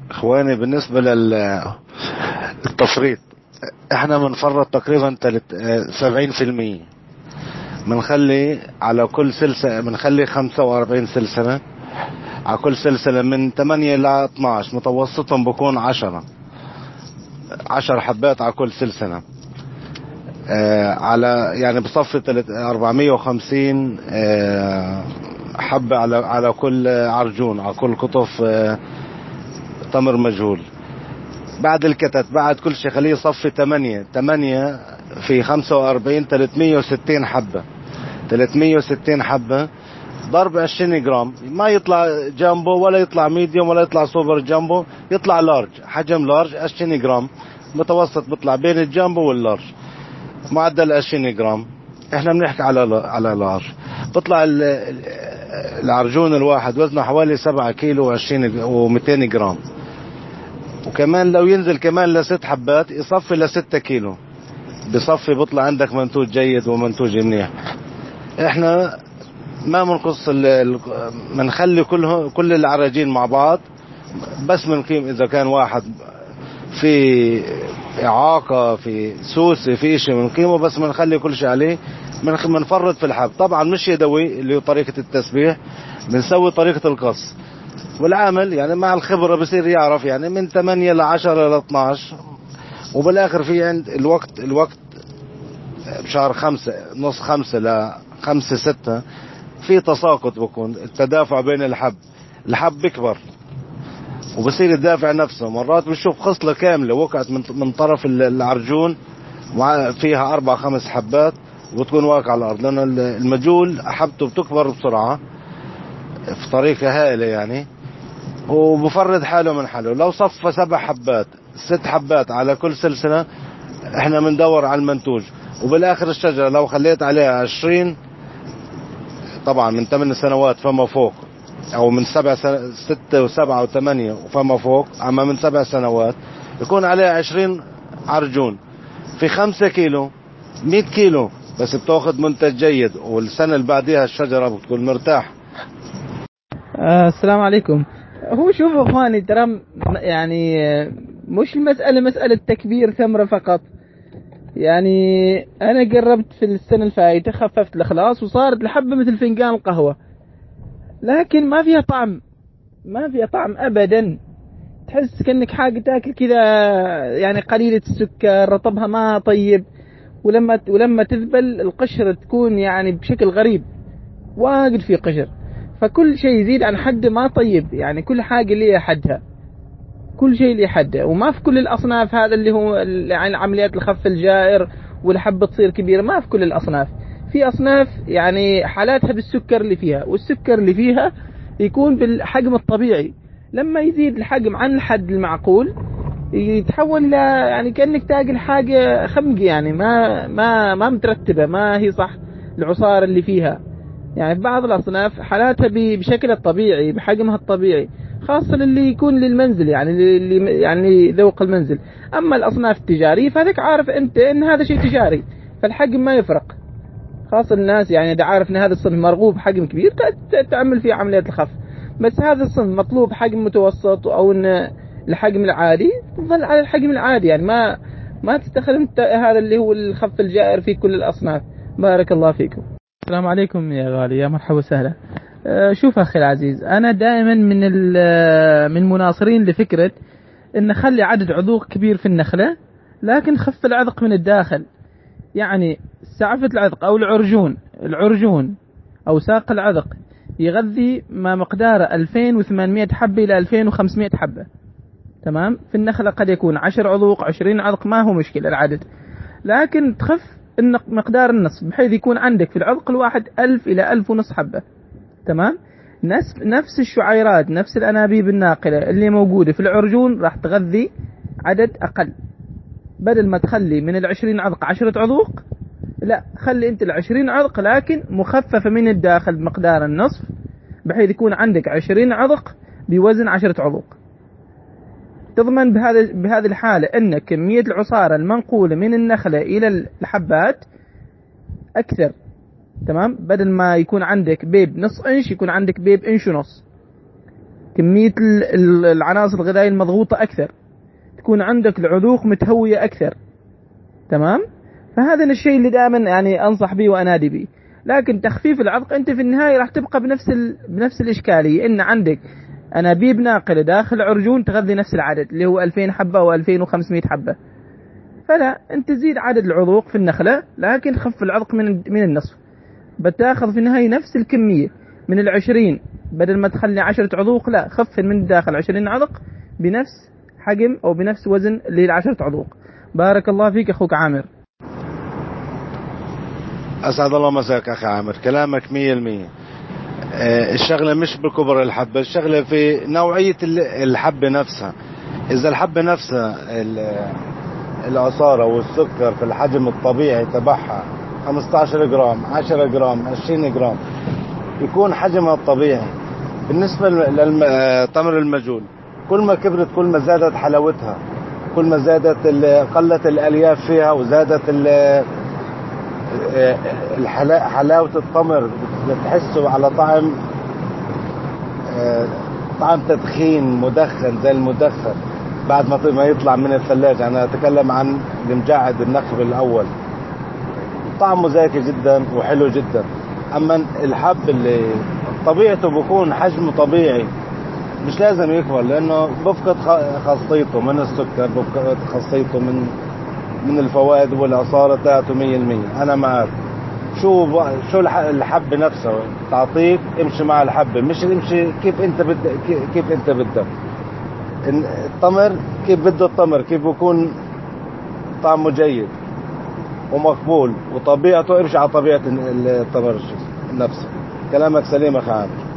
اخواني، بالنسبة للتفريط، احنا بنفرط تقريبا 70%. بنخلي على كل سلسلة، بنخلي 45 سلسلة على كل سلسلة، من 8 ل 12، متوسطهم بكون 10 حبات على كل سلسلة. على يعني بصفي 450 حبة على كل عرجون، على كل قطف تمر مجهول. بعد الكتت، بعد كل شيء خليه يصفي 8 في 45، 360 حبة. 360 حبة ضرب 20 جرام، ما يطلع جامبو ولا يطلع ميديوم ولا يطلع سوبر جامبو، يطلع لارج، حجم لارج 20 جرام. متوسط بيطلع بين الجامبو واللارج، معدل 20 جرام. احنا بنحكي على لارج. بيطلع العرجون الواحد وزنه حوالي 7 كيلو و200 جرام. وكمان لو ينزل كمان ل6 حبات يصفي ل6 كيلو، بصفي بيطلع عندك منتوج جيد ومنتوج منيح. احنا ما بنقص بنخلي كل العراجين مع بعض، بس بنقيم اذا كان واحد في اعاقة، في سوسة، في شيء بنقيمه، بس بنخلي كل شيء عليه. بنفرط في الحب طبعا، مش يدوي اللي هو طريقة التسبيح، بنسوي طريقة القص. والعامل يعني مع الخبرة بصير يعرف، يعني من 8 ل 10 ل 12. وبالاخر في عند الوقت بشهر 5، نص 5 ل 5 6، في تساقط، بكون التدافع بين الحب بيكبر وبصير يدافع نفسه. مرات بنشوف خصلة كاملة وقعت من طرف العرجون، فيها 4 5 حبات، وتكون واقعة على الأرض، لأن المجول حبته بتكبر بسرعة في طريقة هائلة يعني، وبفرد حاله من حاله. لو صفى 7 حبات، 6 حبات على كل سلسلة، احنا بندور على المنتوج. وبالآخر الشجرة لو خليت عليها 20، طبعا من 8 سنوات فما فوق، او من 6 و7 و8 وفما فوق، اما من 7 سنوات يكون عليها 20 عرجون في 5 كيلو، 100 كيلو، بس بتاخذ منتج جيد، والسنة اللي بعدها الشجرة بتكون مرتاح. السلام عليكم. هو شوفوا اخواني، ترى يعني مش المسألة مسألة تكبير ثمرة فقط. يعني انا قربت في السنة الفايتة، خففت الخلاص وصارت الحبة مثل فنجان القهوة، لكن ما فيها طعم، ما فيها طعم ابدا. تحس كأنك حاجة تاكل كذا، يعني قليلة السكر، رطبها ما طيب. ولما تذبل القشرة تكون يعني بشكل غريب، واجد في قشر. فكل شيء يزيد عن حده ما طيب، يعني كل حاجة ليها حدها، كل شيء ليه حده. وما في كل الأصناف، هذا اللي هو يعني عمليات الخف الجائر والحبة تصير كبيرة، ما في كل الأصناف. في أصناف يعني حالاتها بالسكر اللي فيها، والسكر اللي فيها يكون بالحجم الطبيعي. لما يزيد الحجم عن الحد المعقول يتحول إلى يعني كأنك تاكل حاجة خمق، يعني ما مترتبة، ما هي صح العصارة اللي فيها. يعني في بعض الأصناف حالاتها بشكلها الطبيعي، بحجمها الطبيعي، خاصة اللي يكون للمنزل، يعني اللي يعني ذوق المنزل. أما الأصناف التجارية فهذاك عارف أنت إن هذا شيء تجاري، فالحجم ما يفرق. خاصة الناس يعني إذا عارف إن هذا الصنف مرغوب حجم كبير تعمل فيه عملية الخف. بس هذا الصنف مطلوب حجم متوسط، أو إن الحجم العادي تظل على الحجم العادي، يعني ما تستخدم هذا اللي هو الخف الجائر في كل الأصناف. بارك الله فيكم. السلام عليكم يا غالي، يا مرحبا وسهلا. شوف أخي العزيز، أنا دائما من مناصرين لفكرة أن نخلي عدد عذوق كبير في النخلة، لكن خف العذق من الداخل. يعني سعفة العذق أو العرجون أو ساق العذق يغذي ما مقداره 2800 حبة إلى 2500 حبة. تمام. في النخلة قد يكون 10 عذوق، 20 عذق، ما هو مشكلة العدد، لكن تخف مقدار النصف، بحيث يكون عندك في العذق الواحد 1000 إلى 1500 حبة. تمام. نفس الشعيرات، نفس الأنابيب الناقلة اللي موجودة في العرجون راح تغذي عدد أقل. بدل ما تخلي من 20 عذق 10 عذوق، لا، خلي انت 20 عذق لكن مخففة من الداخل بمقدار النصف، بحيث يكون عندك 20 عذق بوزن 10 عذوق. تضمن بهذه الحالة أن كمية العصارة المنقولة من النخلة إلى الحبات أكثر. تمام. بدل ما يكون عندك بيب نص إنش، يكون عندك بيب إنش ونص. كمية العناصر الغذائية المضغوطة أكثر، تكون عندك العذوق متهوية أكثر. تمام. فهذا الشيء اللي دائما يعني أنصح به وأنادي به. لكن تخفيف العضق أنت في النهاية راح تبقى بنفس الإشكالية، إن عندك أنابيب ناقلة داخل عرجون تغذي نفس العدد اللي هو 2000 حبة أو 2500 حبة. فلا، أنت تزيد عدد العضوق في النخلة لكن خف العضق من النصف، بتاخذ في النهاية نفس الكمية من 20. بدل ما تخلي 10 عضوق، لا، خفن من داخل 20 عضق بنفس حجم أو بنفس وزن لل10 عضوق. بارك الله فيك أخوك عامر. أسعد الله مساك أخي عامر، كلامك 100%. الشغلة مش بكبر الحبة، الشغلة في نوعية الحبة نفسها. إذا الحبة نفسها العصارة والسكر في الحجم الطبيعي تبعها 15 جرام 10 جرام 20 جرام يكون حجمها الطبيعي. بالنسبة للتمر المجهول، كل ما كبرت كل ما زادت حلاوتها، كل ما زادت قلت الألياف فيها وزادت حلاوة التمر، بتحسه على طعم تدخين مدخن زي المدخن بعد ما يطلع من الثلاجة. أنا أتكلم عن المجعد النخل الأول، طعمه زاكي جدا وحلو جدا. أما الحب اللي طبيعته بيكون حجمه طبيعي مش لازم يكبر، لأنه بفقد خاصيته من السكر، بفقد خاصيته من الفوائد والعصارة تاعته 100%. أنا معك. شو الحب نفسه تعطيك، امشي مع الحبة، مش امشي كيف انت بدك. التمر كيف بده التمر، كيف بيكون طعمه جيد ومقبول وطبيعته، امشي على طبيعة التمر نفسه. كلامك سليم أخي عامر.